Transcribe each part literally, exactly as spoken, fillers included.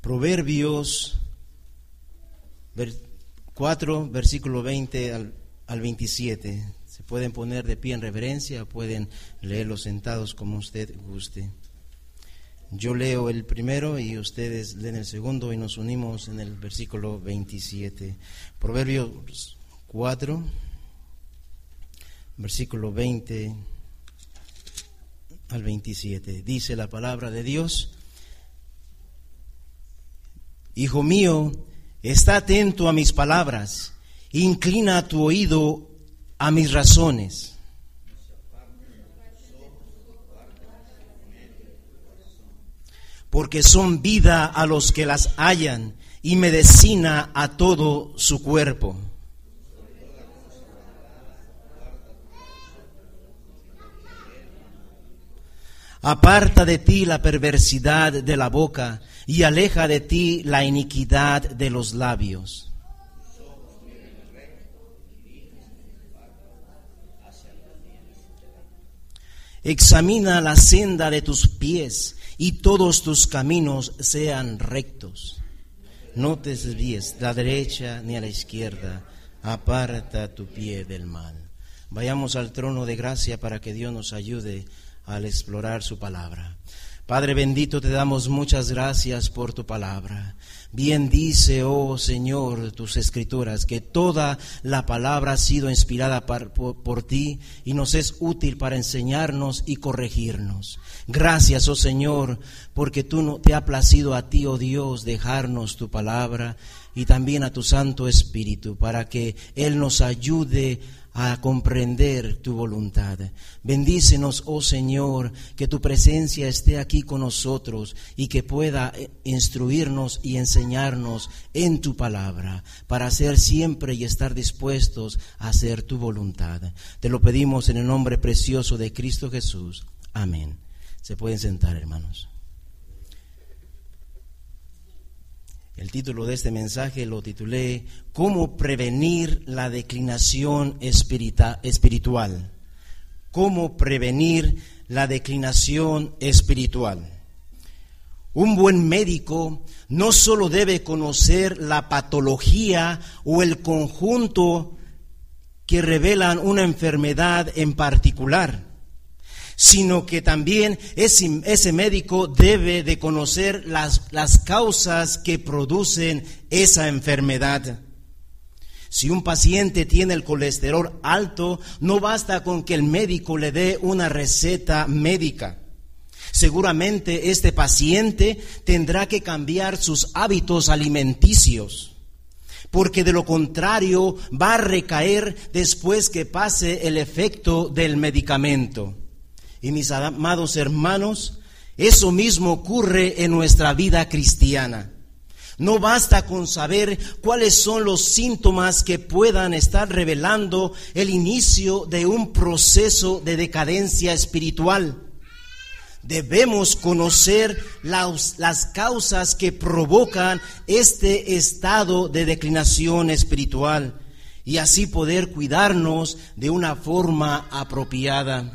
Proverbios cuatro, versículo veinte al, al veintisiete. Se pueden poner de pie en reverencia o pueden leerlo sentados como usted guste. Yo leo el primero y ustedes leen el segundo y nos unimos en el versículo veintisiete. Proverbios cuatro, versículo veinte al veintisiete. Dice la palabra de Dios: Hijo mío, está atento a mis palabras, inclina tu oído a mis razones. Porque son vida a los que las hallan y medicina a todo su cuerpo. Aparta de ti la perversidad de la boca y aleja de ti la iniquidad de los labios. Examina la senda de tus pies y todos tus caminos sean rectos. No te desvíes a la derecha ni a la izquierda, aparta tu pie del mal. Vayamos al trono de gracia para que Dios nos ayude al explorar su palabra. Padre bendito, te damos muchas gracias por tu palabra. Bien dice, oh Señor, tus escrituras, que toda la palabra ha sido inspirada por, por, por ti y nos es útil para enseñarnos y corregirnos. Gracias, oh Señor, porque tú no, te ha placido a ti, oh Dios, dejarnos tu palabra y también a tu Santo Espíritu para que Él nos ayude a comprender tu voluntad. Bendícenos, oh Señor, que tu presencia esté aquí con nosotros y que pueda instruirnos y enseñarnos en tu palabra para hacer siempre y estar dispuestos a hacer tu voluntad. Te lo pedimos en el nombre precioso de Cristo Jesús. Amén. Se pueden sentar, hermanos. El título de este mensaje lo titulé ¿Cómo prevenir la declinación espirita, espiritual? ¿Cómo prevenir la declinación espiritual? Un buen médico no solo debe conocer la patología o el conjunto que revelan una enfermedad en particular, sino que también ese, ese médico debe de conocer las, las causas que producen esa enfermedad. Si un paciente tiene el colesterol alto, no basta con que el médico le dé una receta médica. Seguramente este paciente tendrá que cambiar sus hábitos alimenticios, porque de lo contrario va a recaer después que pase el efecto del medicamento. Y mis amados hermanos, eso mismo ocurre en nuestra vida cristiana. No basta con saber cuáles son los síntomas que puedan estar revelando el inicio de un proceso de decadencia espiritual. Debemos conocer las, las causas que provocan este estado de declinación espiritual y así poder cuidarnos de una forma apropiada.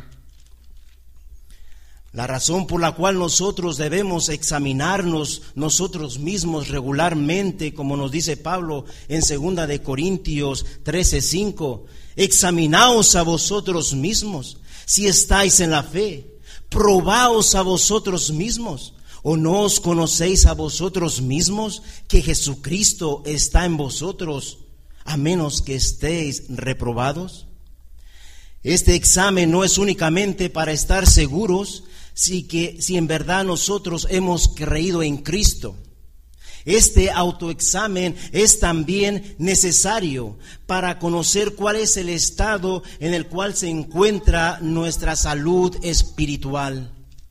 La razón por la cual nosotros debemos examinarnos nosotros mismos regularmente, como nos dice Pablo en segunda de Corintios trece cinco, examinaos a vosotros mismos si estáis en la fe, probaos a vosotros mismos, o no os conocéis a vosotros mismos que Jesucristo está en vosotros, a menos que estéis reprobados. Este examen no es únicamente para estar seguros si, que, si en verdad nosotros hemos creído en Cristo. Este autoexamen es también necesario para conocer cuál es el estado en el cual se encuentra nuestra salud espiritual.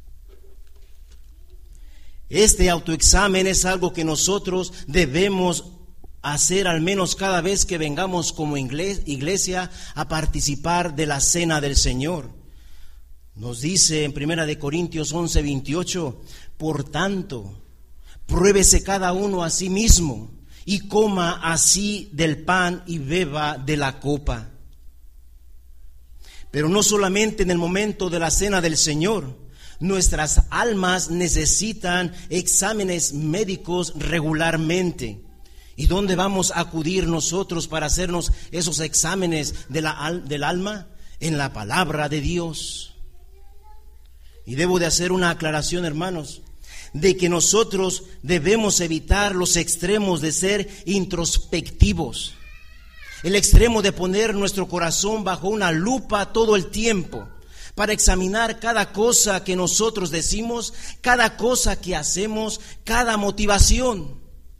Este autoexamen es algo que nosotros debemos hacer al menos cada vez que vengamos como iglesia a participar de la cena del Señor. Nos dice en primera de Corintios once veintiocho, por tanto, pruébese cada uno a sí mismo y coma así del pan y beba de la copa. Pero no solamente en el momento de la cena del Señor, Nuestras almas necesitan exámenes médicos regularmente. ¿Y dónde vamos a acudir nosotros para hacernos esos exámenes de la, del alma? En la palabra de Dios. Y debo de hacer una aclaración, hermanos, de que nosotros debemos evitar los extremos de ser introspectivos. El extremo de poner nuestro corazón bajo una lupa todo el tiempo para examinar cada cosa que nosotros decimos, cada cosa que hacemos, cada motivación.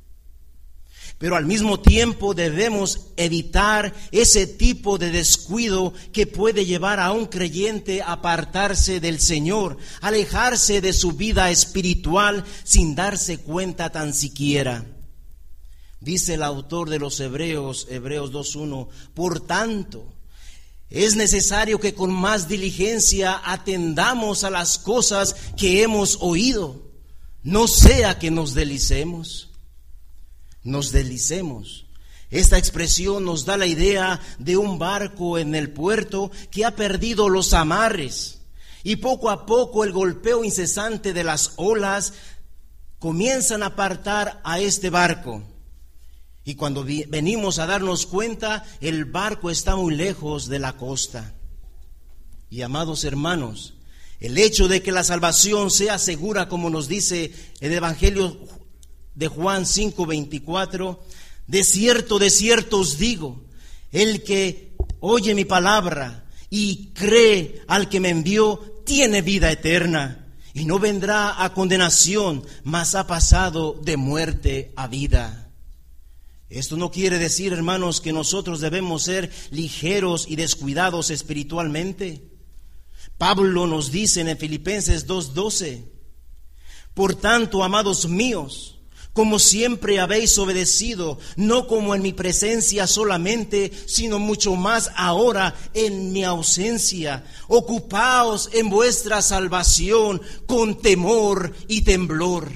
Pero al mismo tiempo debemos evitar ese tipo de descuido que puede llevar a un creyente a apartarse del Señor, alejarse de su vida espiritual sin darse cuenta tan siquiera. Dice el autor de los Hebreos, Hebreos dos uno, por tanto, es necesario que con más diligencia atendamos a las cosas que hemos oído, no sea que nos deslicemos. Nos deslicemos. Esta expresión nos da la idea de un barco en el puerto que ha perdido los amarres y poco a poco el golpeo incesante de las olas comienzan a apartar a este barco. Y cuando venimos a darnos cuenta, el barco está muy lejos de la costa. Y amados hermanos, el hecho de que la salvación sea segura, como nos dice el Evangelio de Juan cinco veinticuatro, de cierto, de cierto os digo, el que oye mi palabra y cree al que me envió, tiene vida eterna, y no vendrá a condenación, mas ha pasado de muerte a vida. Esto no quiere decir, hermanos, que nosotros debemos ser ligeros y descuidados espiritualmente. Pablo nos dice en Filipenses dos doce, por tanto, amados míos, como siempre habéis obedecido, no como en mi presencia solamente, sino mucho más ahora en mi ausencia. Ocupaos en vuestra salvación con temor y temblor.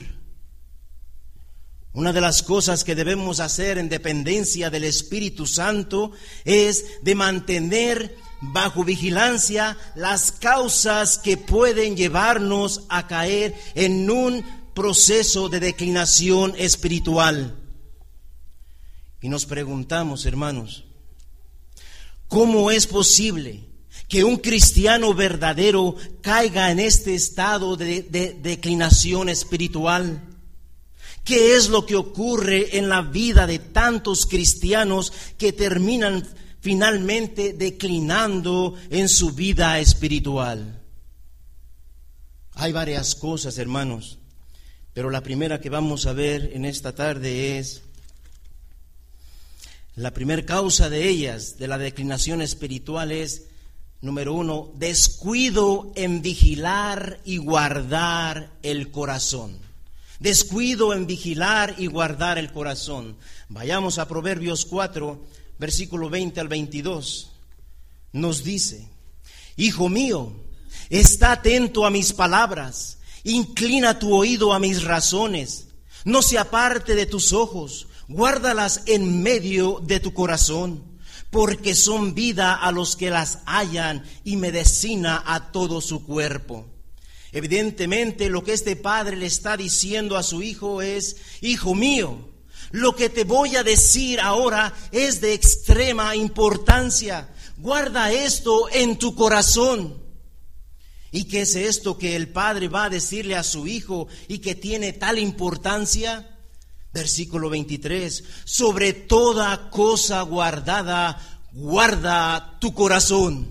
Una de las cosas que debemos hacer en dependencia del Espíritu Santo es de mantener bajo vigilancia las causas que pueden llevarnos a caer en un proceso de declinación espiritual. Y nos preguntamos, hermanos, ¿cómo es posible que un cristiano verdadero caiga en este estado de, de, de declinación espiritual? ¿Qué es lo que ocurre en la vida de tantos cristianos que terminan finalmente declinando en su vida espiritual? Hay varias cosas, hermanos. Pero la primera que vamos a ver en esta tarde es la primera causa de ellas, de la declinación espiritual, es, número uno, descuido en vigilar y guardar el corazón. Descuido en vigilar y guardar el corazón. Vayamos a Proverbios cuatro, versículo veinte al veintidós. Nos dice, hijo mío, está atento a mis palabras, inclina tu oído a mis razones, no se aparte de tus ojos, guárdalas en medio de tu corazón, porque son vida a los que las hallan y medicina a todo su cuerpo. Evidentemente lo que este padre le está diciendo a su hijo es, hijo mío, lo que te voy a decir ahora es de extrema importancia, guarda esto en tu corazón. ¿Y qué es esto que el padre va a decirle a su hijo y que tiene tal importancia? Versículo veintitrés, sobre toda cosa guardada, guarda tu corazón.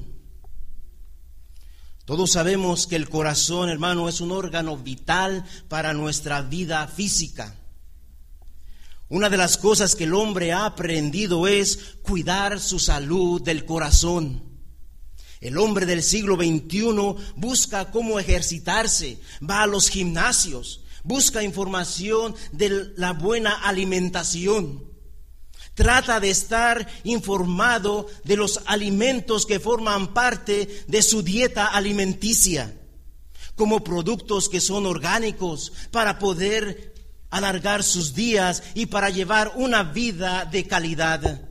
Todos sabemos que el corazón, hermano, es un órgano vital para nuestra vida física. Una de las cosas que el hombre ha aprendido es cuidar su salud del corazón. El hombre del siglo veintiuno busca cómo ejercitarse, va a los gimnasios, busca información de la buena alimentación, trata de estar informado de los alimentos que forman parte de su dieta alimenticia, como productos que son orgánicos para poder alargar sus días y para llevar una vida de calidad.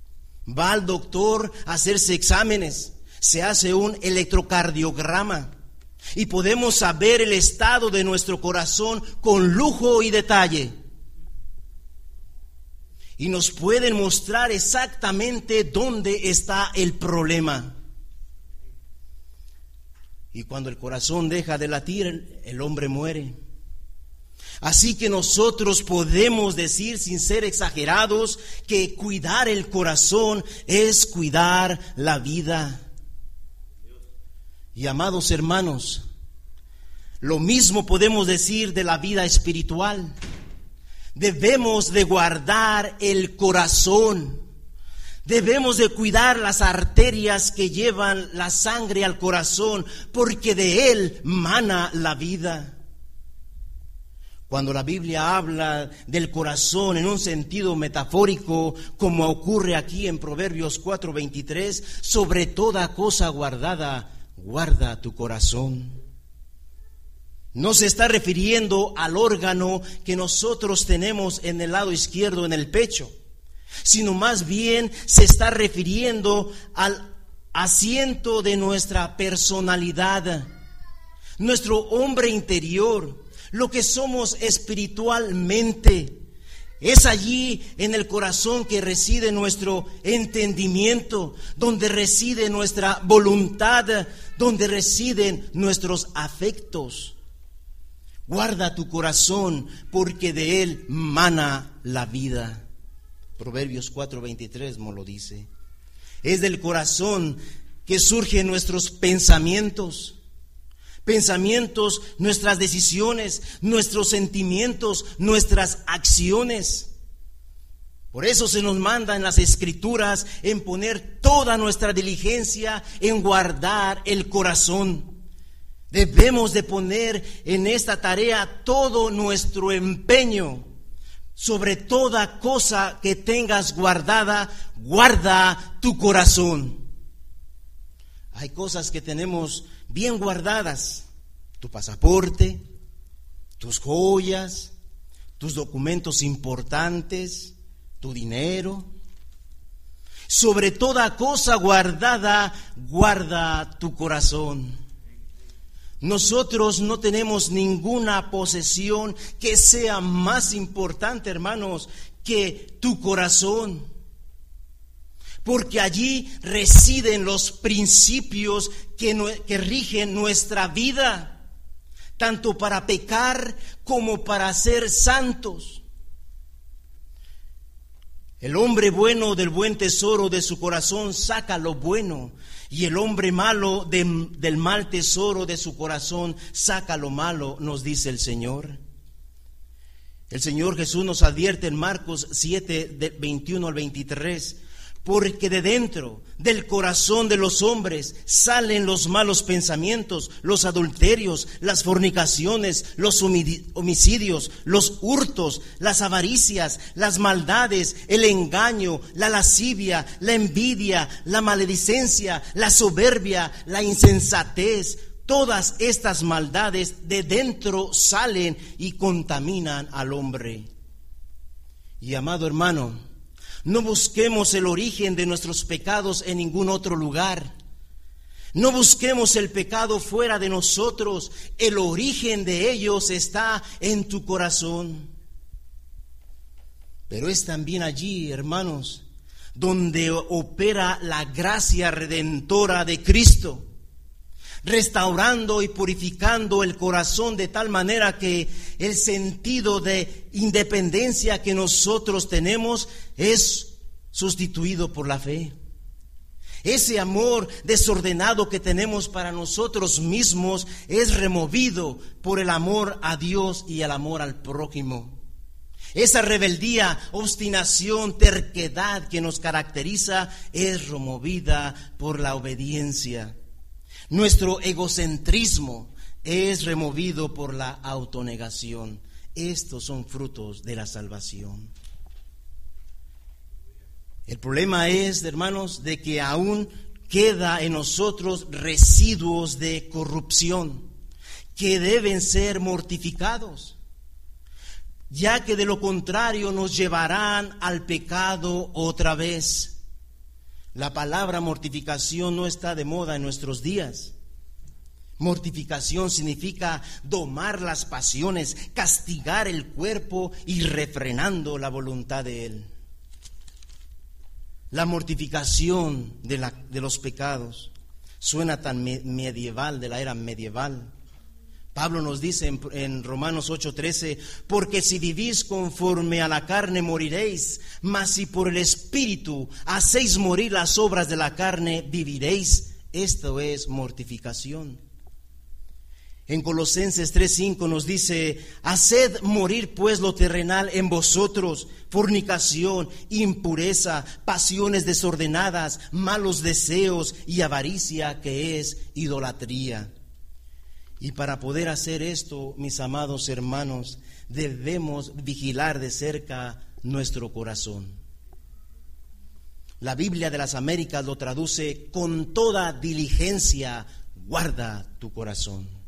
Va al doctor a hacerse exámenes, se hace un electrocardiograma y podemos saber el estado de nuestro corazón con lujo y detalle. Y nos pueden mostrar exactamente dónde está el problema. Y cuando el corazón deja de latir, el hombre muere. Así que nosotros podemos decir, sin ser exagerados, que cuidar el corazón es cuidar la vida. Y amados hermanos, lo mismo podemos decir de la vida espiritual. Debemos de guardar el corazón. Debemos de cuidar las arterias que llevan la sangre al corazón, porque de él mana la vida. Cuando la Biblia habla del corazón en un sentido metafórico, como ocurre aquí en Proverbios cuatro veintitrés, sobre toda cosa guardada, guarda tu corazón. No se está refiriendo al órgano que nosotros tenemos en el lado izquierdo, en el pecho, sino más bien se está refiriendo al asiento de nuestra personalidad, nuestro hombre interior, lo que somos espiritualmente. Es allí en el corazón que reside nuestro entendimiento, donde reside nuestra voluntad, donde residen nuestros afectos. Guarda tu corazón, porque de él mana la vida. Proverbios cuatro veintitrés nos lo dice. Es del corazón que surgen nuestros pensamientos. Pensamientos, nuestras decisiones, nuestros sentimientos, nuestras acciones. Por eso se nos manda en las Escrituras en poner toda nuestra diligencia en guardar el corazón. Debemos de poner en esta tarea todo nuestro empeño. Sobre toda cosa que tengas guardada, guarda tu corazón. Hay cosas que tenemos bien guardadas: tu pasaporte, tus joyas, tus documentos importantes, tu dinero. Sobre toda cosa guardada, guarda tu corazón. Nosotros no tenemos ninguna posesión que sea más importante, hermanos, que tu corazón. Porque allí residen los principios que, no, que rigen nuestra vida, tanto para pecar como para ser santos. El hombre bueno del buen tesoro de su corazón saca lo bueno, y el hombre malo de, del mal tesoro de su corazón saca lo malo, nos dice el Señor. El Señor Jesús nos advierte en Marcos siete, de veintiuno al veintitrés, porque de dentro del corazón de los hombres salen los malos pensamientos, los adulterios, las fornicaciones, los homicidios, los hurtos, las avaricias, las maldades, el engaño, la lascivia, la envidia, la maledicencia, la soberbia, la insensatez. Todas estas maldades de dentro salen y contaminan al hombre. Y amado hermano, no busquemos el origen de nuestros pecados en ningún otro lugar. No busquemos el pecado fuera de nosotros. El origen de ellos está en tu corazón. Pero es también allí, hermanos, donde opera la gracia redentora de Cristo, restaurando y purificando el corazón de tal manera que el sentido de independencia que nosotros tenemos es sustituido por la fe. Ese amor desordenado que tenemos para nosotros mismos es removido por el amor a Dios y el amor al prójimo. Esa rebeldía, obstinación, terquedad que nos caracteriza es removida por la obediencia. Nuestro egocentrismo es removido por la autonegación. Estos son frutos de la salvación. El problema es, hermanos, de que aún queda en nosotros residuos de corrupción que deben ser mortificados, ya que de lo contrario nos llevarán al pecado otra vez. La palabra mortificación no está de moda en nuestros días, Mortificación significa domar las pasiones, castigar el cuerpo y refrenando la voluntad de él. La mortificación de, la, de los pecados suena tan me, medieval, de la era medieval. Pablo nos dice en, en Romanos ocho trece, porque si vivís conforme a la carne moriréis, mas si por el Espíritu hacéis morir las obras de la carne, viviréis. Esto es mortificación. En Colosenses tres cinco nos dice, haced morir pues lo terrenal en vosotros, fornicación, impureza, pasiones desordenadas, malos deseos y avaricia, que es idolatría. Y para poder hacer esto, mis amados hermanos, debemos vigilar de cerca nuestro corazón. La Biblia de las Américas lo traduce, con toda diligencia, guarda tu corazón.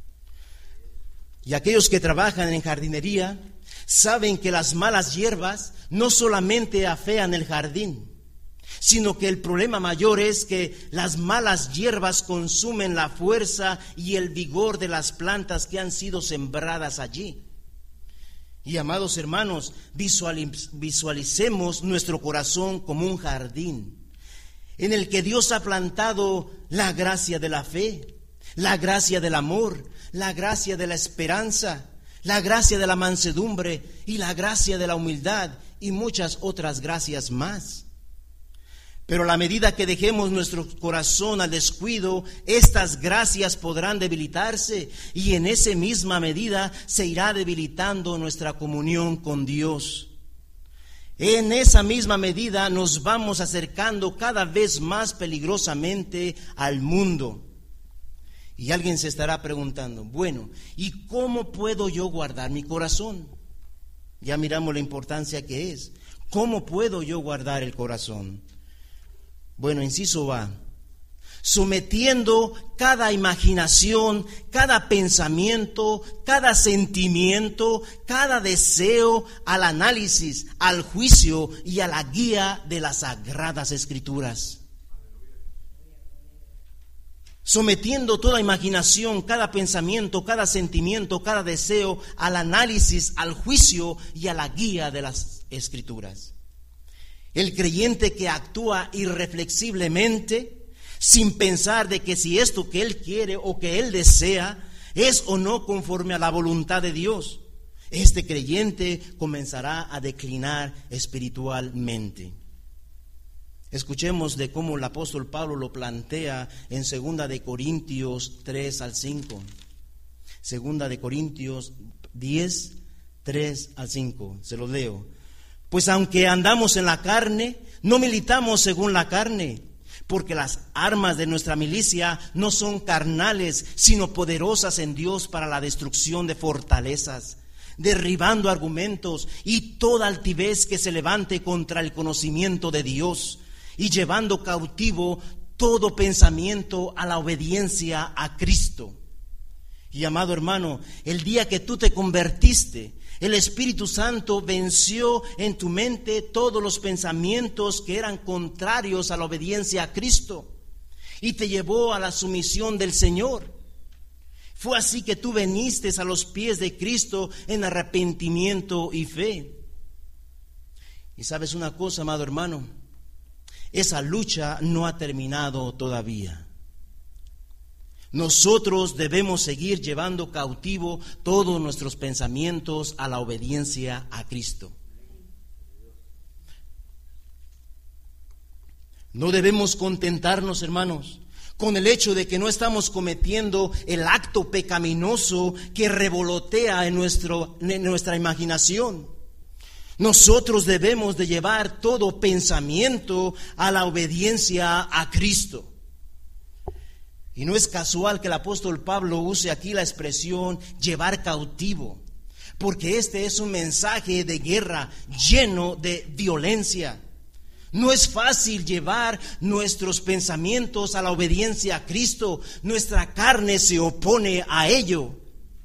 Y aquellos que trabajan en jardinería saben que las malas hierbas no solamente afean el jardín, sino que el problema mayor es que las malas hierbas consumen la fuerza y el vigor de las plantas que han sido sembradas allí. Y amados hermanos, visualicemos nuestro corazón como un jardín en el que Dios ha plantado la gracia de la fe, la gracia del amor, la gracia de la esperanza, la gracia de la mansedumbre y la gracia de la humildad y muchas otras gracias más. Pero a la medida que dejemos nuestro corazón al descuido, estas gracias podrán debilitarse y en esa misma medida se irá debilitando nuestra comunión con Dios. En esa misma medida nos vamos acercando cada vez más peligrosamente al mundo. Y alguien se estará preguntando, bueno, ¿y cómo puedo yo guardar mi corazón? Ya miramos la importancia que es. ¿Cómo puedo yo guardar el corazón? Bueno, inciso A, sometiendo cada imaginación, cada pensamiento, cada sentimiento, cada deseo al análisis, al juicio y a la guía de las Sagradas Escrituras. Sometiendo toda imaginación, cada pensamiento, cada sentimiento, cada deseo al análisis, al juicio y a la guía de las Escrituras. El creyente que actúa irreflexiblemente, sin pensar de que si esto que él quiere o que él desea es o no conforme a la voluntad de Dios, este creyente comenzará a declinar espiritualmente. Escuchemos de cómo el apóstol Pablo lo plantea en segunda de Corintios tres al cinco. segunda de Corintios diez, tres al cinco. Se los leo. Pues aunque andamos en la carne, no militamos según la carne, porque las armas de nuestra milicia no son carnales, sino poderosas en Dios para la destrucción de fortalezas, derribando argumentos y toda altivez que se levante contra el conocimiento de Dios, y llevando cautivo todo pensamiento a la obediencia a Cristo. Y amado hermano, el día que tú te convertiste, el Espíritu Santo venció en tu mente todos los pensamientos que eran contrarios a la obediencia a Cristo y te llevó a la sumisión del Señor. Fue así que tú viniste a los pies de Cristo en arrepentimiento y fe. Y sabes una cosa, amado hermano, esa lucha no ha terminado todavía. Nosotros debemos seguir llevando cautivo todos nuestros pensamientos a la obediencia a Cristo. No debemos contentarnos, hermanos, con el hecho de que no estamos cometiendo el acto pecaminoso que revolotea en, nuestro, en nuestra imaginación. Nosotros debemos de llevar todo pensamiento a la obediencia a Cristo. Y no es casual que el apóstol Pablo use aquí la expresión llevar cautivo, porque este es un mensaje de guerra lleno de violencia. No es fácil llevar nuestros pensamientos a la obediencia a Cristo. Nuestra carne se opone a ello.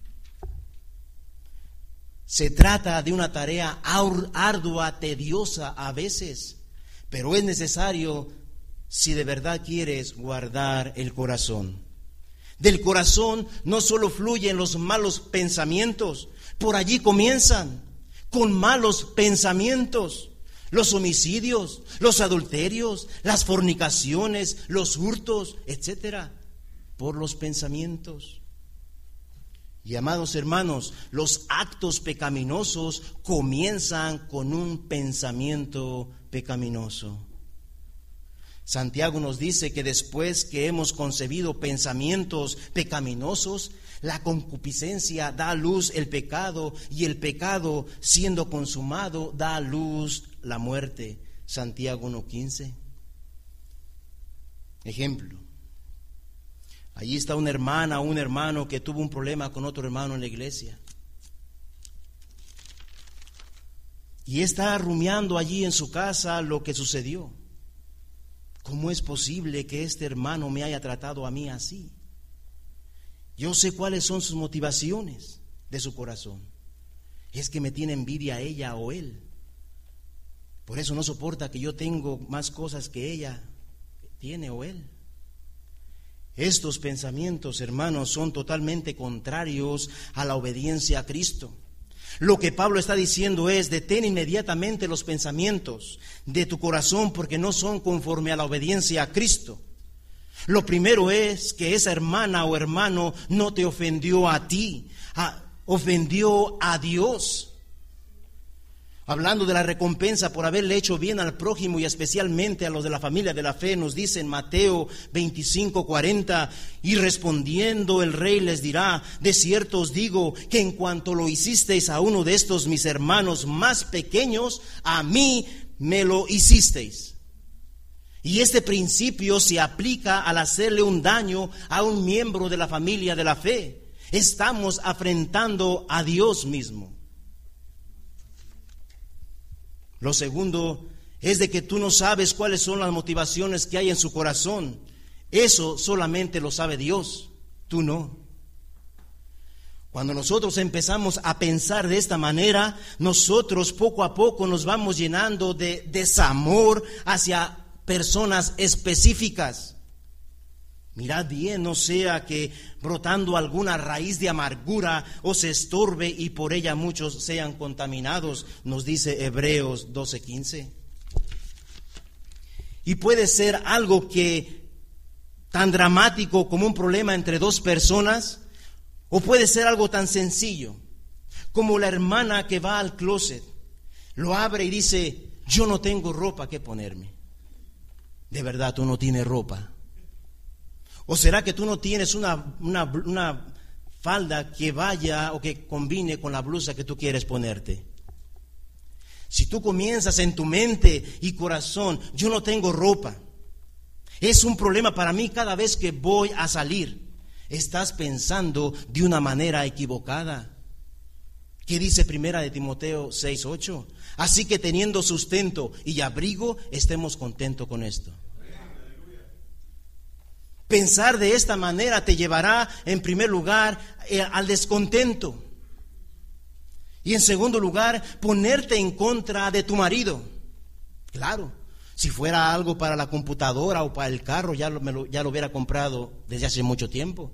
Se trata de una tarea ardua, tediosa a veces, pero es necesario si de verdad quieres guardar el corazón. Del corazón no solo fluyen los malos pensamientos, por allí comienzan con malos pensamientos. Los homicidios, los adulterios, las fornicaciones, los hurtos, etcétera, por los pensamientos. Y amados hermanos, los actos pecaminosos comienzan con un pensamiento pecaminoso. Santiago nos dice que después que hemos concebido pensamientos pecaminosos, la concupiscencia da a luz el pecado, y el pecado, siendo consumado, da a luz la muerte. Santiago uno quince. Ejemplo. Allí está una hermana o un hermano que tuvo un problema con otro hermano en la iglesia. Y está rumiando allí en su casa lo que sucedió. ¿Cómo es posible que este hermano me haya tratado a mí así? Yo sé cuáles son sus motivaciones de su corazón. Es que me tiene envidia ella o él. Por eso no soporta que yo tengo más cosas que ella tiene o él. Estos pensamientos, hermanos, son totalmente contrarios a la obediencia a Cristo. Lo que Pablo está diciendo es: detén inmediatamente los pensamientos de tu corazón, porque no son conforme a la obediencia a Cristo. Lo primero es que esa hermana o hermano no te ofendió a ti, a, ofendió a Dios. Hablando de la recompensa por haberle hecho bien al prójimo y especialmente a los de la familia de la fe, nos dice en Mateo veinticinco cuarenta: y respondiendo el rey les dirá: de cierto os digo que en cuanto lo hicisteis a uno de estos mis hermanos más pequeños, a mí me lo hicisteis. Y este principio se aplica al hacerle un daño a un miembro de la familia de la fe. Estamos afrentando a Dios mismo. Lo segundo es de que tú no sabes cuáles son las motivaciones que hay en su corazón. Eso solamente lo sabe Dios, tú no. Cuando nosotros empezamos a pensar de esta manera, nosotros poco a poco nos vamos llenando de desamor hacia personas específicas. Mirad bien, no sea que brotando alguna raíz de amargura os estorbe y por ella muchos sean contaminados, nos dice Hebreos doce quince. Y puede ser algo que tan dramático como un problema entre dos personas, o puede ser algo tan sencillo como la hermana que va al closet, lo abre y dice: yo no tengo ropa que ponerme. ¿De verdad tú no tienes ropa? ¿O será que tú no tienes una, una, una falda que vaya o que combine con la blusa que tú quieres ponerte? Si tú comienzas en tu mente y corazón: yo no tengo ropa, es un problema para mí cada vez que voy a salir, estás pensando de una manera equivocada. ¿Qué dice Primera de Timoteo seis ocho? Así que teniendo sustento y abrigo, estemos contentos con esto. Pensar de esta manera te llevará, en primer lugar, eh, al descontento. Y en segundo lugar, ponerte en contra de tu marido. Claro, si fuera algo para la computadora o para el carro, ya lo, me lo, ya lo hubiera comprado desde hace mucho tiempo.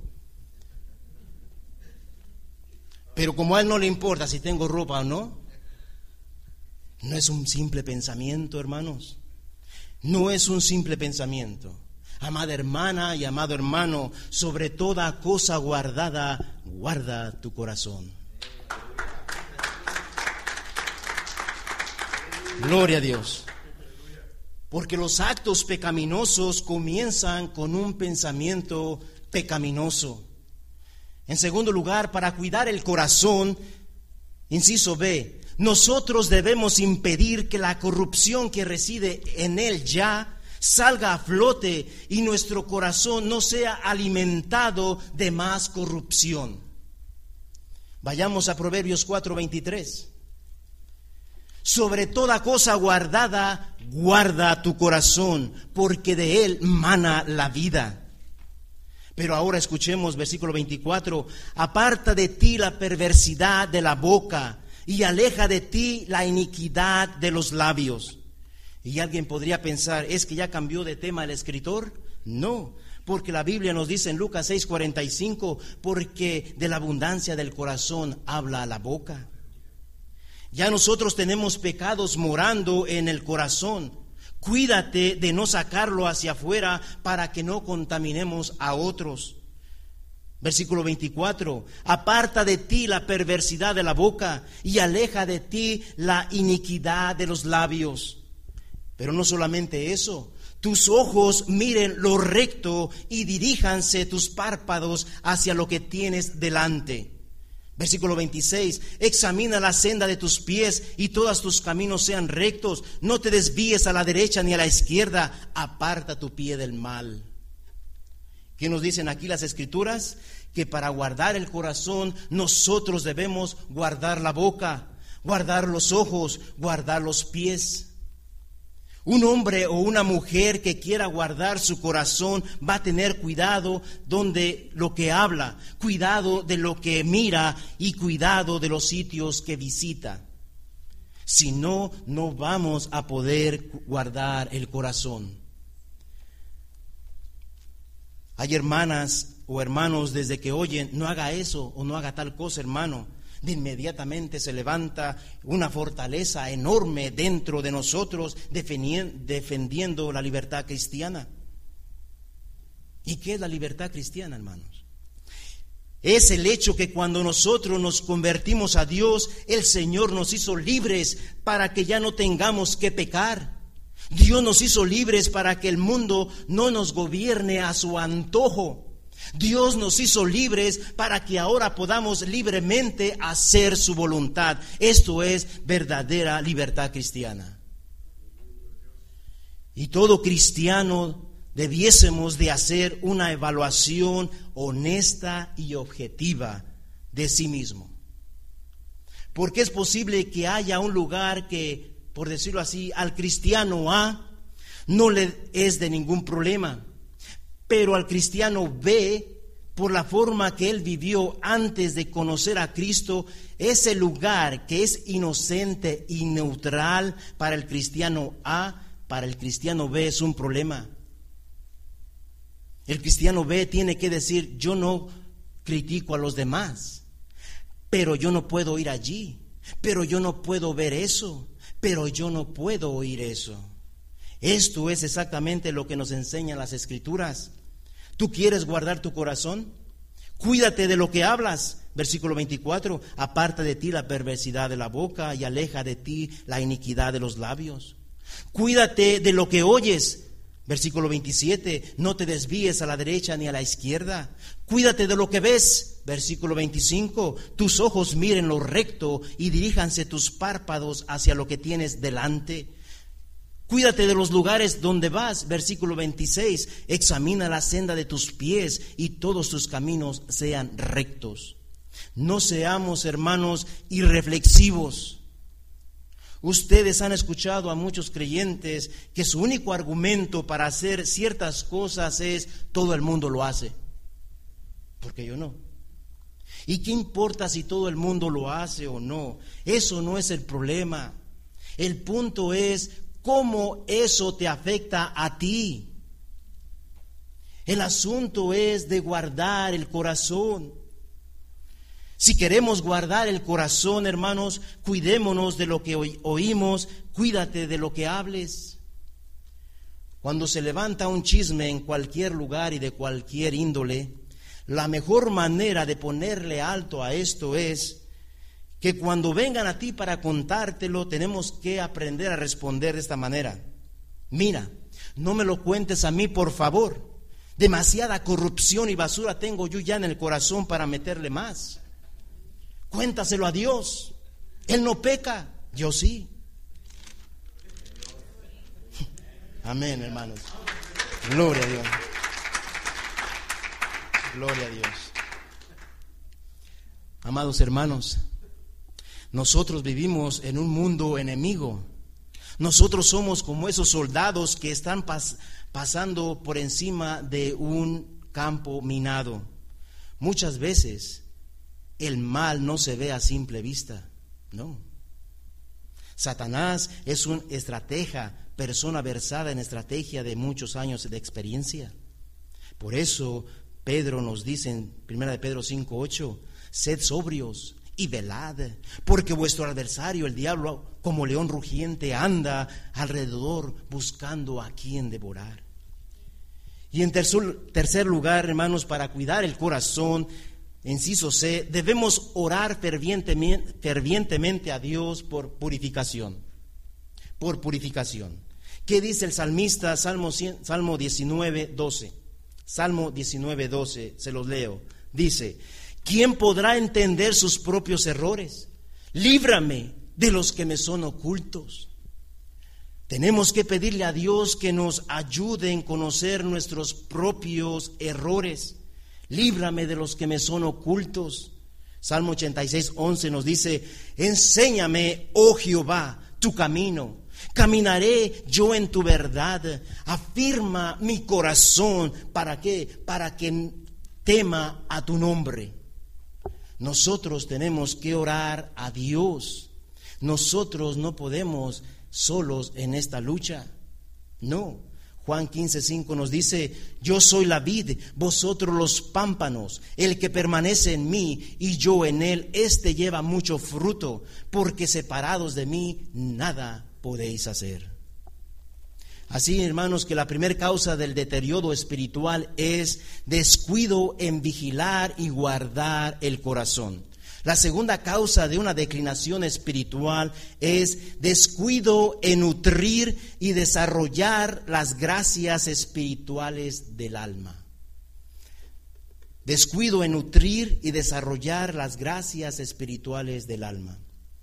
Pero como a él no le importa si tengo ropa o no, no es un simple pensamiento, hermanos. No es un simple pensamiento. Amada hermana y amado hermano, sobre toda cosa guardada, guarda tu corazón. Gloria a Dios. Porque los actos pecaminosos comienzan con un pensamiento pecaminoso. En segundo lugar, para cuidar el corazón, inciso B, nosotros debemos impedir que la corrupción que reside en él ya salga a flote y nuestro corazón no sea alimentado de más corrupción. Vayamos a Proverbios cuatro veintitrés. Sobre toda cosa guardada, guarda tu corazón, porque de él mana la vida. Pero ahora escuchemos versículo veinticuatro. Aparta de ti la perversidad de la boca y aleja de ti la iniquidad de los labios. Y alguien podría pensar: ¿es que ya cambió de tema el escritor? No, Porque la Biblia nos dice en Lucas seis cuarenta y cinco, porque de la abundancia del corazón habla la boca. Ya nosotros tenemos pecados morando en el corazón. Cuídate de no sacarlo hacia afuera para que no contaminemos a otros. Versículo veinticuatro, aparta de ti la perversidad de la boca y aleja de ti la iniquidad de los labios. Pero no solamente eso, tus ojos miren lo recto y diríjanse tus párpados hacia lo que tienes delante. Versículo veintiséis, examina la senda de tus pies y todos tus caminos sean rectos. No te desvíes a la derecha ni a la izquierda, aparta tu pie del mal. ¿Qué nos dicen aquí las Escrituras? Que para guardar el corazón nosotros debemos guardar la boca, guardar los ojos, guardar los pies. Un hombre o una mujer que quiera guardar su corazón va a tener cuidado donde lo que habla, cuidado de lo que mira y cuidado de los sitios que visita. Si no, no vamos a poder guardar el corazón. Hay hermanas o hermanos desde que oyen, no haga eso o no haga tal cosa, hermano, de inmediatamente se levanta una fortaleza enorme dentro de nosotros defendiendo la libertad cristiana. ¿Y qué es la libertad cristiana, hermanos? Es el hecho que cuando nosotros nos convertimos a Dios, el Señor nos hizo libres para que ya no tengamos que pecar. Dios nos hizo libres para que el mundo no nos gobierne a su antojo. Dios nos hizo libres para que ahora podamos libremente hacer su voluntad. Esto es verdadera libertad cristiana. Y todo cristiano debiésemos de hacer una evaluación honesta y objetiva de sí mismo. Porque es posible que haya un lugar que, por decirlo así, al cristiano A no le es de ningún problema, pero al cristiano B, por la forma que él vivió antes de conocer a Cristo, ese lugar que es inocente y neutral para el cristiano A, para el cristiano B es un problema. El cristiano B tiene que decir, yo no critico a los demás, pero yo no puedo ir allí, pero yo no puedo ver eso, pero yo no puedo oír eso. Esto es exactamente lo que nos enseñan las Escrituras. ¿Tú quieres guardar tu corazón? Cuídate de lo que hablas. Versículo veinticuatro, aparta de ti la perversidad de la boca y aleja de ti la iniquidad de los labios. Cuídate de lo que oyes. Versículo veintisiete, no te desvíes a la derecha ni a la izquierda. Cuídate de lo que ves. Versículo veinticinco, tus ojos miren lo recto y diríjanse tus párpados hacia lo que tienes delante. Cuídate de los lugares donde vas. Versículo veintiséis, examina la senda de tus pies y todos tus caminos sean rectos. No seamos, hermanos, irreflexivos. Ustedes han escuchado a muchos creyentes que su único argumento para hacer ciertas cosas es todo el mundo lo hace, porque yo no. ¿Y qué importa si todo el mundo lo hace o no? Eso no es el problema. El punto es cómo eso te afecta a ti. El asunto es de guardar el corazón. Si queremos guardar el corazón, hermanos, cuidémonos de lo que oímos, cuídate de lo que hables. Cuando se levanta un chisme en cualquier lugar y de cualquier índole, la mejor manera de ponerle alto a esto es que cuando vengan a ti para contártelo, tenemos que aprender a responder de esta manera. Mira, no me lo cuentes a mí, por favor. Demasiada corrupción y basura tengo yo ya en el corazón para meterle más. Cuéntaselo a Dios. Él no peca, yo sí. Amén, hermanos. Gloria a Dios. Gloria a Dios. Amados hermanos, nosotros vivimos en un mundo enemigo. Nosotros somos como esos soldados que están pas- pasando por encima de un campo minado. Muchas veces el mal no se ve a simple vista, no. Satanás es un estratega, persona versada en estrategia de muchos años de experiencia. Por eso Pedro nos dice en primera de Pedro cinco ocho, sed sobrios y velad, porque vuestro adversario, el diablo, como león rugiente, anda alrededor buscando a quien devorar. Y en tercer, tercer lugar, hermanos, para cuidar el corazón, inciso C, debemos orar fervientemente, fervientemente a Dios por purificación. Por purificación. ¿Qué dice el salmista? Salmo, Salmo diecinueve doce. Salmo diecinueve doce, se los leo. Dice: ¿quién podrá entender sus propios errores? Líbrame de los que me son ocultos. Tenemos que pedirle a Dios que nos ayude en conocer nuestros propios errores. Líbrame de los que me son ocultos. Salmo ochenta y seis once nos dice: enséñame, oh Jehová, tu camino. Caminaré yo en tu verdad. Afirma mi corazón. ¿Para qué? Para que tema a tu nombre. Nosotros tenemos que orar a Dios. Nosotros no podemos solos en esta lucha. No. Juan quince cinco nos dice: yo soy la vid, vosotros los pámpanos. El que permanece en mí y yo en él, éste lleva mucho fruto, porque separados de mí nada podéis hacer. Así, hermanos, que la primera causa del deterioro espiritual es descuido en vigilar y guardar el corazón. La segunda causa de una declinación espiritual es descuido en nutrir y desarrollar las gracias espirituales del alma. Descuido en nutrir y desarrollar las gracias espirituales del alma.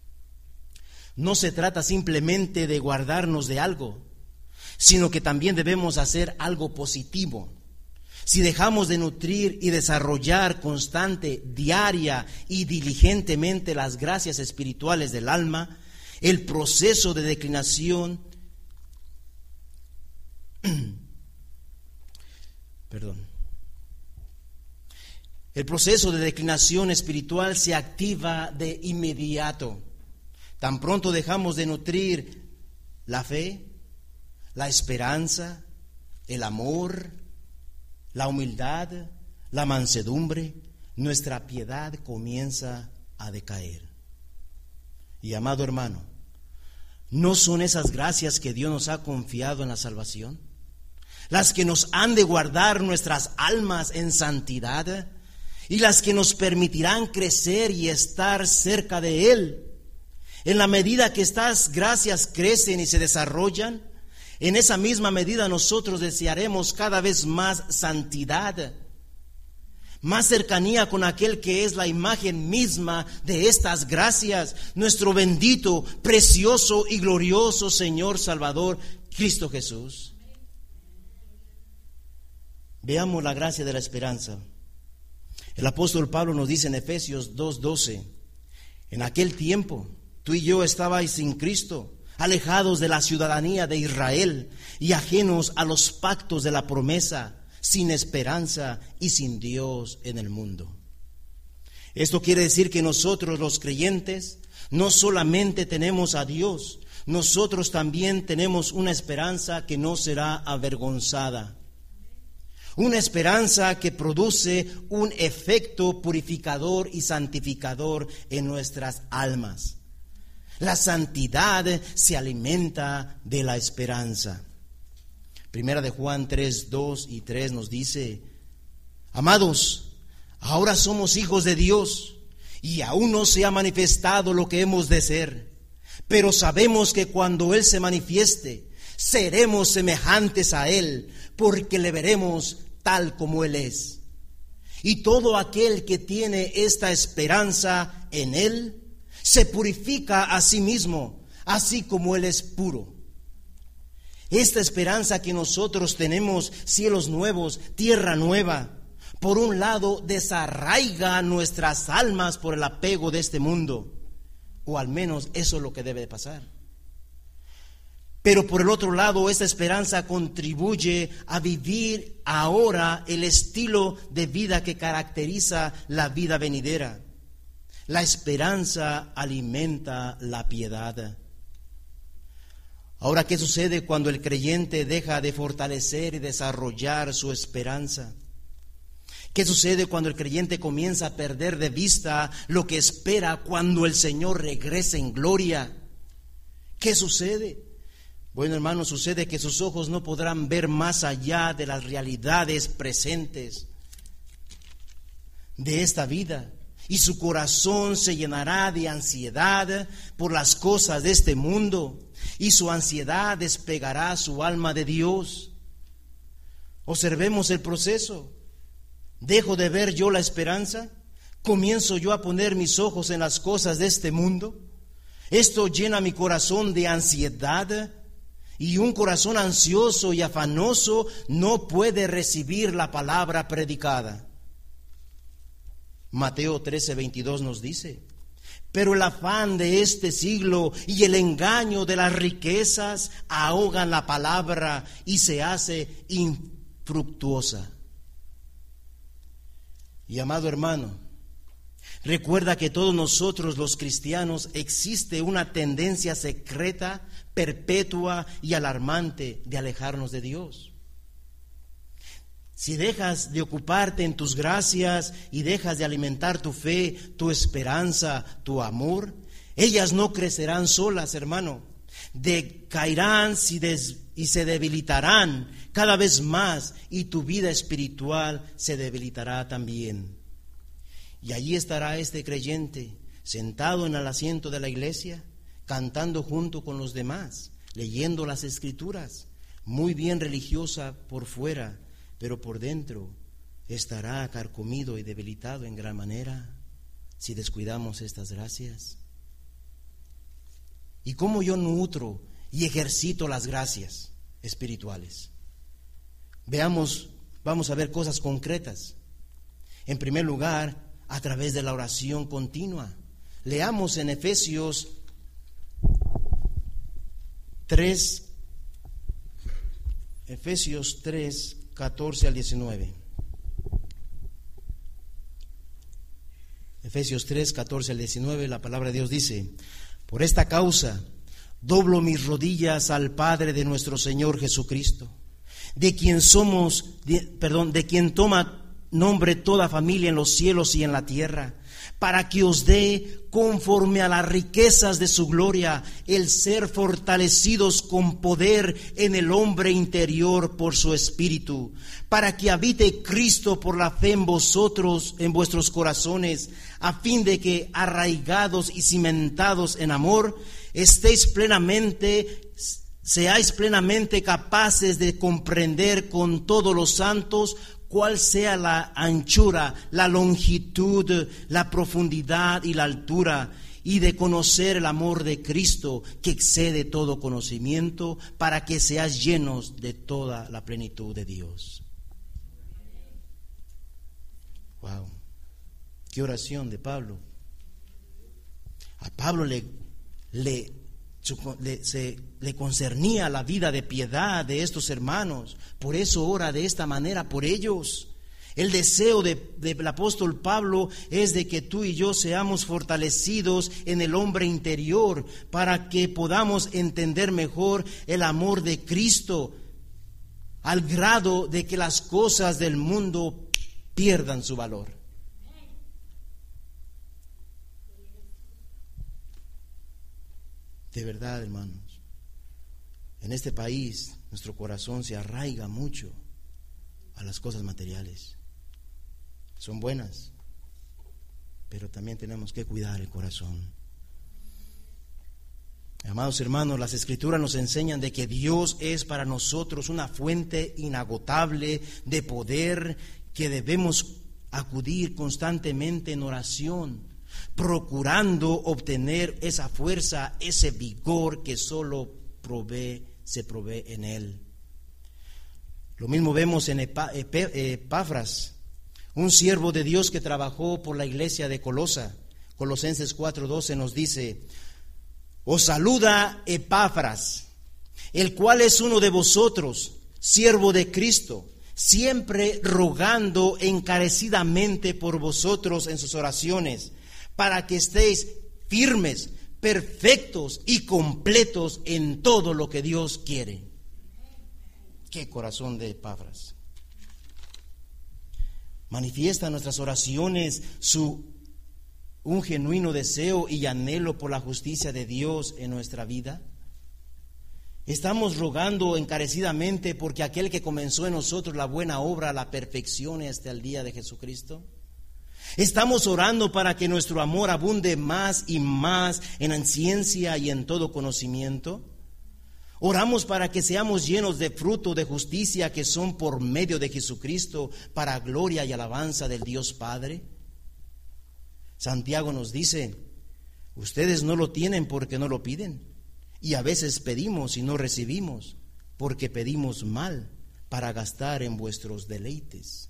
No se trata simplemente de guardarnos de algo, sino que también debemos hacer algo positivo. Si dejamos de nutrir y desarrollar constante, diaria y diligentemente las gracias espirituales del alma, el proceso de declinación, perdón, el proceso de declinación espiritual se activa de inmediato. Tan pronto dejamos de nutrir la fe, la esperanza, el amor, la humildad, la mansedumbre, nuestra piedad comienza a decaer. Y amado hermano, ¿no son esas gracias que Dios nos ha confiado en la salvación? Las que nos han de guardar nuestras almas en santidad y las que nos permitirán crecer y estar cerca de Él. En la medida que estas gracias crecen y se desarrollan, en esa misma medida nosotros desearemos cada vez más santidad, más cercanía con aquel que es la imagen misma de estas gracias, nuestro bendito, precioso y glorioso Señor Salvador, Cristo Jesús. Veamos la gracia de la esperanza. El apóstol Pablo nos dice en Efesios dos doce, en aquel tiempo tú y yo estabais sin Cristo, alejados de la ciudadanía de Israel y ajenos a los pactos de la promesa, sin esperanza y sin Dios en el mundo. Esto quiere decir que nosotros los creyentes no solamente tenemos a Dios, nosotros también tenemos una esperanza que no será avergonzada. Una esperanza que produce un efecto purificador y santificador en nuestras almas. La santidad se alimenta de la esperanza. Primera de Juan tres, dos y tres nos dice: amados, ahora somos hijos de Dios y aún no se ha manifestado lo que hemos de ser, pero sabemos que cuando Él se manifieste, seremos semejantes a Él, porque le veremos tal como Él es. Y todo aquel que tiene esta esperanza en Él, se purifica a sí mismo, así como Él es puro. Esta esperanza que nosotros tenemos, cielos nuevos, tierra nueva, por un lado desarraiga nuestras almas por el apego de este mundo, o al menos eso es lo que debe de pasar. Pero por el otro lado, esta esperanza contribuye a vivir ahora el estilo de vida que caracteriza la vida venidera. La esperanza alimenta la piedad. Ahora, ¿qué sucede cuando el creyente deja de fortalecer y desarrollar su esperanza? ¿Qué sucede cuando el creyente comienza a perder de vista lo que espera cuando el Señor regrese en gloria? ¿Qué sucede? Bueno, hermanos, sucede que sus ojos no podrán ver más allá de las realidades presentes de esta vida, y su corazón se llenará de ansiedad por las cosas de este mundo, y su ansiedad despegará su alma de Dios. Observemos el proceso. ¿Dejo de ver yo la esperanza? ¿Comienzo yo a poner mis ojos en las cosas de este mundo? Esto llena mi corazón de ansiedad, y un corazón ansioso y afanoso no puede recibir la palabra predicada. Mateo trece, veintidós nos dice: pero el afán de este siglo y el engaño de las riquezas ahogan la palabra y se hace infructuosa. Y amado hermano, recuerda que todos nosotros los cristianos existe una tendencia secreta, perpetua y alarmante de alejarnos de Dios. Si dejas de ocuparte en tus gracias y dejas de alimentar tu fe, tu esperanza, tu amor, ellas no crecerán solas, hermano. Decaerán y se debilitarán cada vez más, y tu vida espiritual se debilitará también. Y allí estará este creyente sentado en el asiento de la iglesia, cantando junto con los demás, leyendo las escrituras, muy bien religiosa por fuera, pero por dentro estará carcomido y debilitado en gran manera si descuidamos estas gracias. ¿Y cómo yo nutro y ejercito las gracias espirituales? Veamos, vamos a ver cosas concretas. En primer lugar, a través de la oración continua. Leamos en Efesios tres, Efesios tres, catorce al diecinueve. Efesios tres, catorce al diecinueve, la palabra de Dios dice: por esta causa doblo mis rodillas al Padre de nuestro Señor Jesucristo, de quien somos, de, perdón, de quien toma nombre toda familia en los cielos y en la tierra, para que os dé, conforme a las riquezas de su gloria, el ser fortalecidos con poder en el hombre interior por su espíritu, para que habite Cristo por la fe en vosotros, en vuestros corazones, a fin de que, arraigados y cimentados en amor, estéis plenamente, seáis plenamente capaces de comprender con todos los santos cuál sea la anchura, la longitud, la profundidad y la altura, y de conocer el amor de Cristo que excede todo conocimiento, para que seáis llenos de toda la plenitud de Dios. Wow, qué oración de Pablo. A Pablo le, le, le, se, le concernía la vida de piedad de estos hermanos, por eso ora de esta manera por ellos. El deseo de, de, del apóstol Pablo es de que tú y yo seamos fortalecidos en el hombre interior, para que podamos entender mejor el amor de Cristo, al grado de que las cosas del mundo pierdan su valor. De verdad, hermanos, en este país nuestro corazón se arraiga mucho a las cosas materiales. Son buenas, pero también tenemos que cuidar el corazón. Amados hermanos, las Escrituras nos enseñan de que Dios es para nosotros una fuente inagotable de poder, que debemos acudir constantemente en oración, procurando obtener esa fuerza, ese vigor que solo provee, se provee en Él. Lo mismo vemos en Epafras, un siervo de Dios que trabajó por la iglesia de Colosa. Colosenses cuatro doce nos dice: os saluda Epafras, el cual es uno de vosotros, siervo de Cristo, siempre rogando encarecidamente por vosotros en sus oraciones, para que estéis firmes, perfectos y completos en todo lo que Dios quiere. Qué corazón de Epafras. Manifiesta en nuestras oraciones su un genuino deseo y anhelo por la justicia de Dios en nuestra vida. Estamos rogando encarecidamente porque aquel que comenzó en nosotros la buena obra la perfeccione hasta el día de Jesucristo. Estamos orando para que nuestro amor abunde más y más en ciencia y en todo conocimiento. Oramos para que seamos llenos de fruto de justicia que son por medio de Jesucristo para gloria y alabanza del Dios Padre. Santiago nos dice: ustedes no lo tienen porque no lo piden. Y a veces pedimos y no recibimos, porque pedimos mal para gastar en vuestros deleites.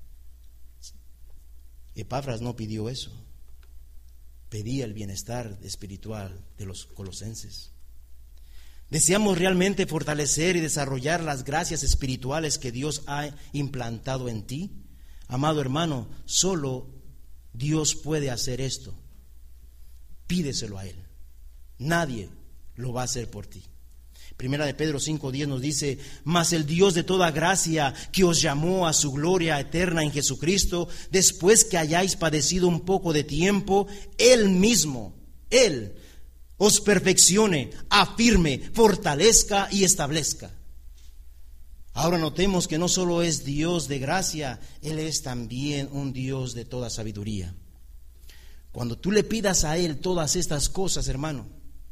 Epafras no pidió eso. Pedía el bienestar espiritual de los colosenses. Deseamos realmente fortalecer y desarrollar las gracias espirituales que Dios ha implantado en ti. Amado hermano, solo Dios puede hacer esto. Pídeselo a Él. Nadie lo va a hacer por ti. Primera de Pedro cinco diez nos dice: mas el Dios de toda gracia, que os llamó a su gloria eterna en Jesucristo, después que hayáis padecido un poco de tiempo, Él mismo, Él os perfeccione, afirme, fortalezca y establezca. Ahora notemos que no solo es Dios de gracia, Él es también un Dios de toda sabiduría. Cuando tú le pidas a Él todas estas cosas, hermano,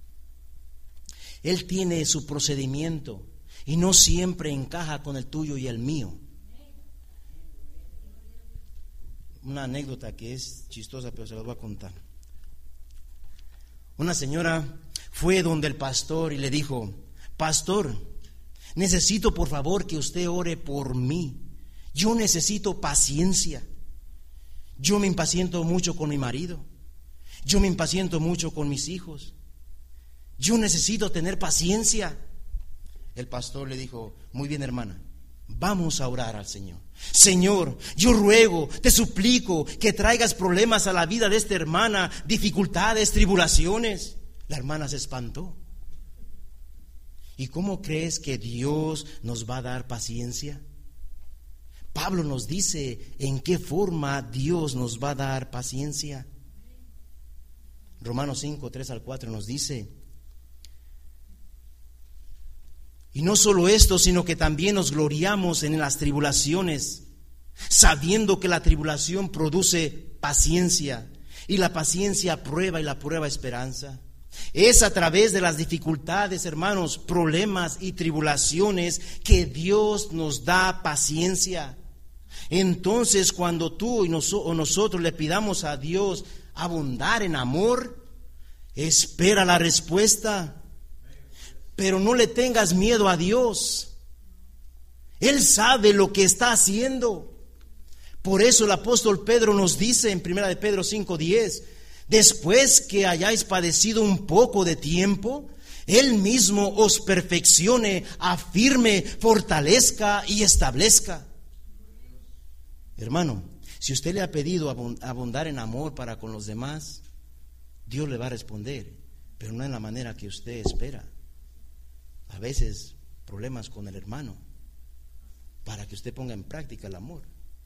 Él tiene su procedimiento y no siempre encaja con el tuyo y el mío. Una anécdota que es chistosa, pero se las voy a contar. Una señora fue donde el pastor y le dijo: pastor, necesito por favor que usted ore por mí. Yo necesito paciencia. Yo me impaciento mucho con mi marido. Yo me impaciento mucho con mis hijos. Yo necesito tener paciencia. El pastor le dijo: muy bien, hermana, vamos a orar al Señor. Señor, yo ruego, te suplico que traigas problemas a la vida de esta hermana, dificultades, tribulaciones. La hermana se espantó. ¿Y cómo crees que Dios nos va a dar paciencia? Pablo nos dice en qué forma Dios nos va a dar paciencia. Romanos cinco, tres al cuatro nos dice: y no solo esto, sino que también nos gloriamos en las tribulaciones, sabiendo que la tribulación produce paciencia, y la paciencia prueba, y la prueba esperanza. Es a través de las dificultades, hermanos, problemas y tribulaciones que Dios nos da paciencia. Entonces, cuando tú y nos, o nosotros le pidamos a Dios abundar en amor, espera la respuesta. Pero no le tengas miedo a Dios. Él sabe lo que está haciendo. Por eso el apóstol Pedro nos dice en primera de Pedro cinco diez: después que hayáis padecido un poco de tiempo, Él mismo os perfeccione, afirme, fortalezca y establezca. Hermano, si usted le ha pedido abundar en amor para con los demás, Dios le va a responder, pero no en la manera que usted espera. A veces problemas con el hermano, para que usted ponga en práctica el amor.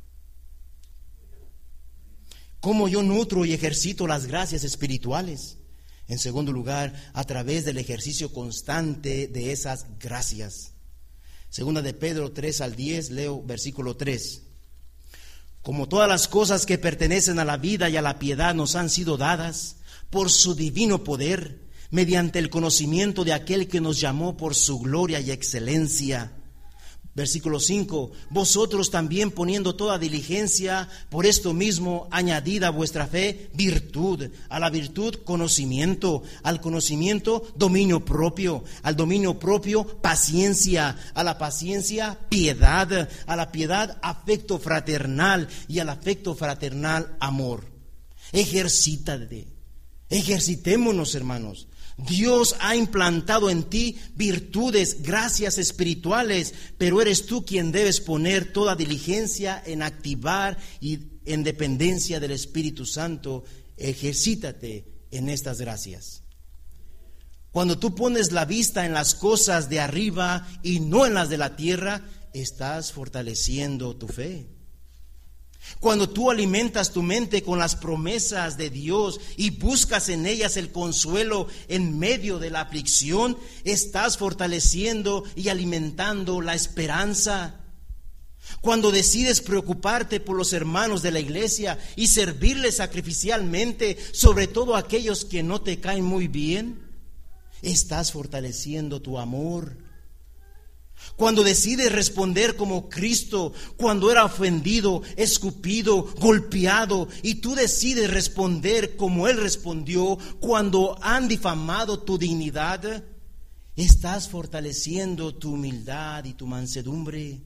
¿Cómo yo nutro y ejercito las gracias espirituales? En segundo lugar, a través del ejercicio constante de esas gracias. Segunda de Pedro tres al diez, leo versículo tres. Como todas las cosas que pertenecen a la vida y a la piedad nos han sido dadas por su divino poder, mediante el conocimiento de aquel que nos llamó por su gloria y excelencia. Versículo cinco, vosotros también poniendo toda diligencia, por esto mismo añadid a vuestra fe virtud, a la virtud conocimiento, al conocimiento dominio propio, al dominio propio paciencia, a la paciencia piedad, a la piedad afecto fraternal y al afecto fraternal amor. Ejercítate, ejercitémonos, hermanos. Dios ha implantado en ti virtudes, gracias espirituales, pero eres tú quien debes poner toda diligencia en activar y en dependencia del Espíritu Santo. Ejercítate en estas gracias. Cuando tú pones la vista en las cosas de arriba y no en las de la tierra, estás fortaleciendo tu fe. Cuando tú alimentas tu mente con las promesas de Dios y buscas en ellas el consuelo en medio de la aflicción, estás fortaleciendo y alimentando la esperanza. Cuando decides preocuparte por los hermanos de la iglesia y servirles sacrificialmente, sobre todo aquellos que no te caen muy bien, estás fortaleciendo tu amor. Cuando decides responder como Cristo, cuando era ofendido, escupido, golpeado, y tú decides responder como Él respondió, cuando han difamado tu dignidad, estás fortaleciendo tu humildad y tu mansedumbre.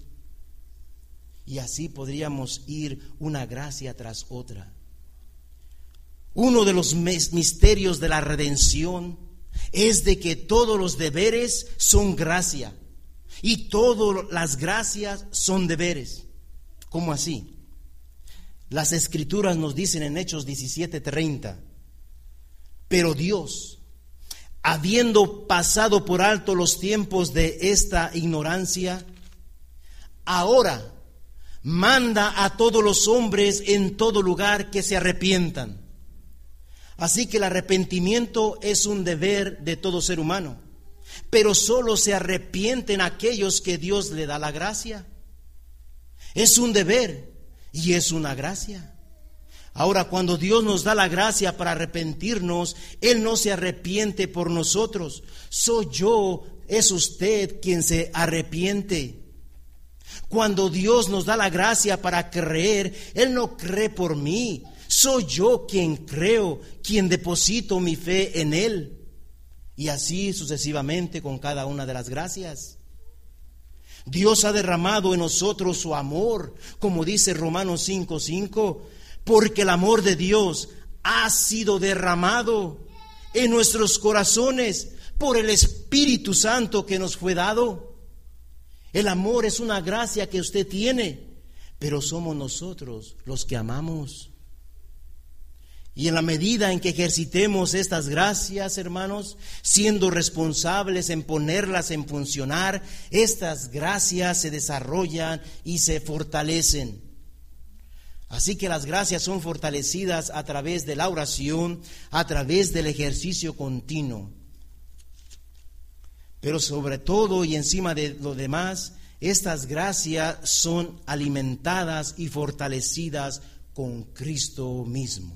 Y así podríamos ir una gracia tras otra. Uno de los misterios de la redención es de que todos los deberes son gracia. Y todas las gracias son deberes. ¿Cómo así? Las Escrituras nos dicen en Hechos diecisiete treinta: pero Dios, habiendo pasado por alto los tiempos de esta ignorancia, ahora manda a todos los hombres en todo lugar que se arrepientan. Así que el arrepentimiento es un deber de todo ser humano. Pero solo se arrepienten aquellos que Dios le da la gracia. Es un deber y es una gracia. Ahora, cuando Dios nos da la gracia para arrepentirnos, Él no se arrepiente por nosotros. Soy yo, es usted quien se arrepiente. Cuando Dios nos da la gracia para creer, Él no cree por mí. Soy yo quien creo, quien deposito mi fe en Él. Y así sucesivamente con cada una de las gracias. Dios ha derramado en nosotros su amor, como dice Romanos cinco cinco, porque el amor de Dios ha sido derramado en nuestros corazones por el Espíritu Santo que nos fue dado. El amor es una gracia que usted tiene, pero somos nosotros los que amamos. Y en la medida en que ejercitemos estas gracias, hermanos, siendo responsables en ponerlas en funcionar, estas gracias se desarrollan y se fortalecen. Así que las gracias son fortalecidas a través de la oración, a través del ejercicio continuo. Pero sobre todo y encima de lo demás, estas gracias son alimentadas y fortalecidas con Cristo mismo.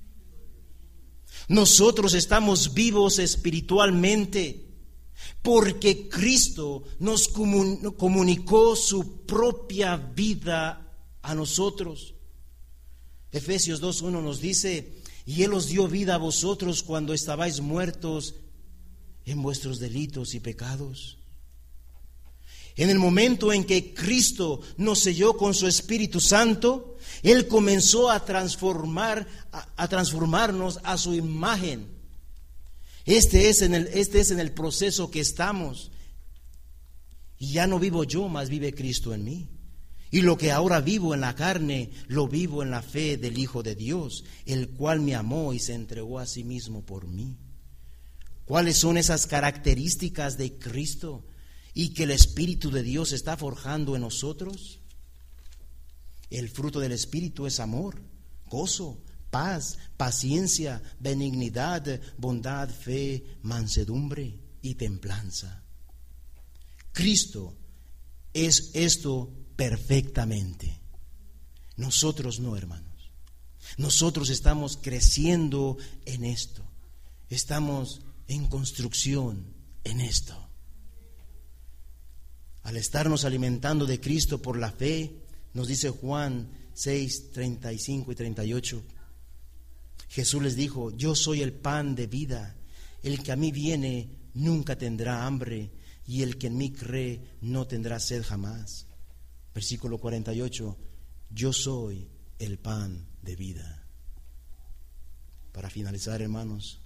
Nosotros estamos vivos espiritualmente porque Cristo nos comunicó su propia vida a nosotros. Efesios dos uno nos dice: y Él os dio vida a vosotros cuando estabais muertos en vuestros delitos y pecados. En el momento en que Cristo nos selló con su Espíritu Santo, Él comenzó a transformar, a, a transformarnos a su imagen. Este es, en el, este es en el proceso que estamos. Y ya no vivo yo, mas vive Cristo en mí. Y lo que ahora vivo en la carne, lo vivo en la fe del Hijo de Dios, el cual me amó y se entregó a sí mismo por mí. ¿Cuáles son esas características de Cristo y que el Espíritu de Dios está forjando en nosotros? El fruto del Espíritu es amor, gozo, paz, paciencia, benignidad, bondad, fe, mansedumbre y templanza. Cristo es esto perfectamente. Nosotros no, hermanos. Nosotros estamos creciendo en esto. Estamos en construcción en esto. Al estarnos alimentando de Cristo por la fe, nos dice Juan seis, treinta y cinco y treinta y ocho, Jesús les dijo: yo soy el pan de vida, el que a mí viene nunca tendrá hambre, y el que en mí cree no tendrá sed jamás. Versículo cuarenta y ocho, yo soy el pan de vida. Para finalizar, hermanos,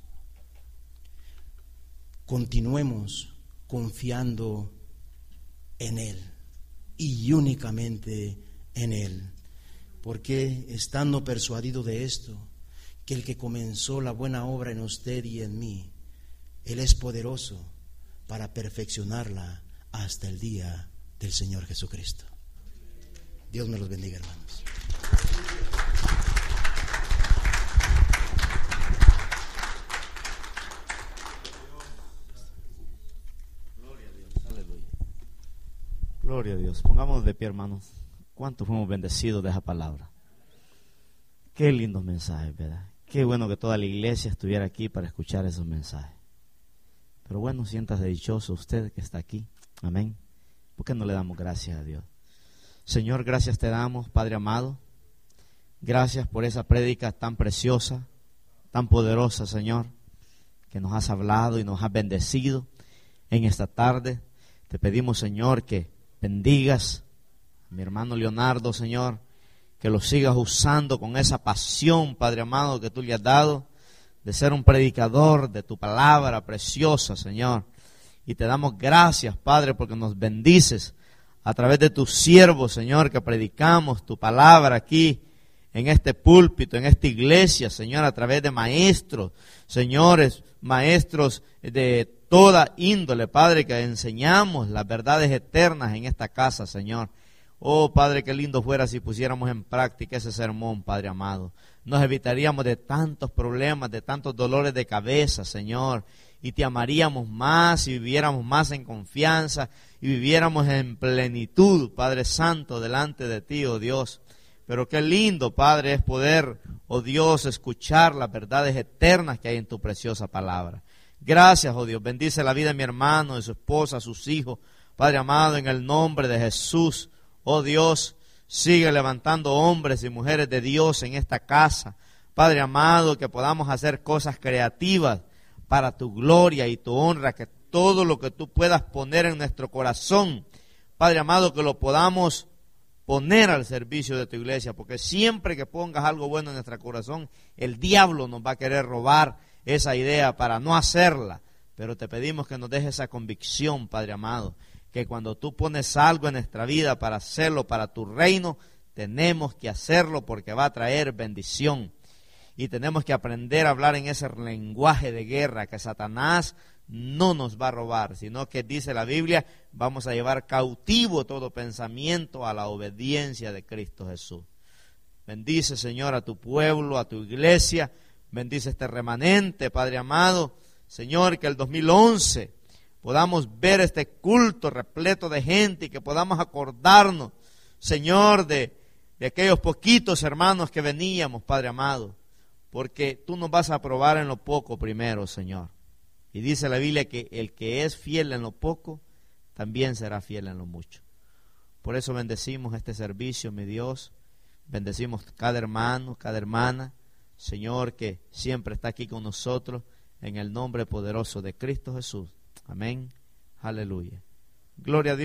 continuemos confiando en Él y únicamente en Él, porque estando persuadido de esto, que el que comenzó la buena obra en usted y en mí, Él es poderoso para perfeccionarla hasta el día del Señor Jesucristo. Dios me los bendiga, hermanos. Gloria a Dios. Pongámonos de pie, hermanos. ¿Cuántos fuimos bendecidos de esa palabra? Qué lindos mensajes, ¿verdad? Qué bueno que toda la iglesia estuviera aquí para escuchar esos mensajes. Pero bueno, siéntase dichoso usted que está aquí. Amén. ¿Por qué no le damos gracias a Dios? Señor, gracias te damos, Padre amado. Gracias por esa prédica tan preciosa, tan poderosa, Señor, que nos has hablado y nos has bendecido en esta tarde. Te pedimos, Señor, que bendigas a mi hermano Leonardo, Señor, que lo sigas usando con esa pasión, Padre amado, que tú le has dado, de ser un predicador de tu palabra preciosa, Señor. Y te damos gracias, Padre, porque nos bendices a través de tus siervos, Señor, que predicamos tu palabra aquí, en este púlpito, en esta iglesia, Señor, a través de maestros, señores, maestros de toda índole, Padre, que enseñamos las verdades eternas en esta casa, Señor. Oh, Padre, qué lindo fuera si pusiéramos en práctica ese sermón, Padre amado. Nos evitaríamos de tantos problemas, de tantos dolores de cabeza, Señor, y te amaríamos más y viviéramos más en confianza y viviéramos en plenitud, Padre Santo, delante de ti, oh Dios. Pero qué lindo, Padre, es poder, oh Dios, escuchar las verdades eternas que hay en tu preciosa palabra. Gracias, oh Dios. Bendice la vida de mi hermano, de su esposa, sus hijos. Padre amado, en el nombre de Jesús, oh Dios, sigue levantando hombres y mujeres de Dios en esta casa. Padre amado, que podamos hacer cosas creativas para tu gloria y tu honra, que todo lo que tú puedas poner en nuestro corazón, Padre amado, que lo podamos poner al servicio de tu iglesia, porque siempre que pongas algo bueno en nuestro corazón, el diablo nos va a querer robar esa idea para no hacerla. Pero te pedimos que nos dejes esa convicción, Padre amado, que cuando tú pones algo en nuestra vida para hacerlo para tu reino, tenemos que hacerlo porque va a traer bendición. Y tenemos que aprender a hablar en ese lenguaje de guerra que Satanás no nos va a robar, sino que dice la Biblia, vamos a llevar cautivo todo pensamiento a la obediencia de Cristo Jesús. Bendice, Señor, a tu pueblo, a tu iglesia, bendice este remanente, Padre amado. Señor, que el dos mil once podamos ver este culto repleto de gente y que podamos acordarnos, Señor, de, de aquellos poquitos hermanos que veníamos, Padre amado, porque tú nos vas a probar en lo poco primero, Señor. Y dice la Biblia que el que es fiel en lo poco, también será fiel en lo mucho. Por eso bendecimos este servicio, mi Dios. Bendecimos cada hermano, cada hermana, Señor, que siempre está aquí con nosotros, en el nombre poderoso de Cristo Jesús. Amén. Aleluya. Gloria a Dios.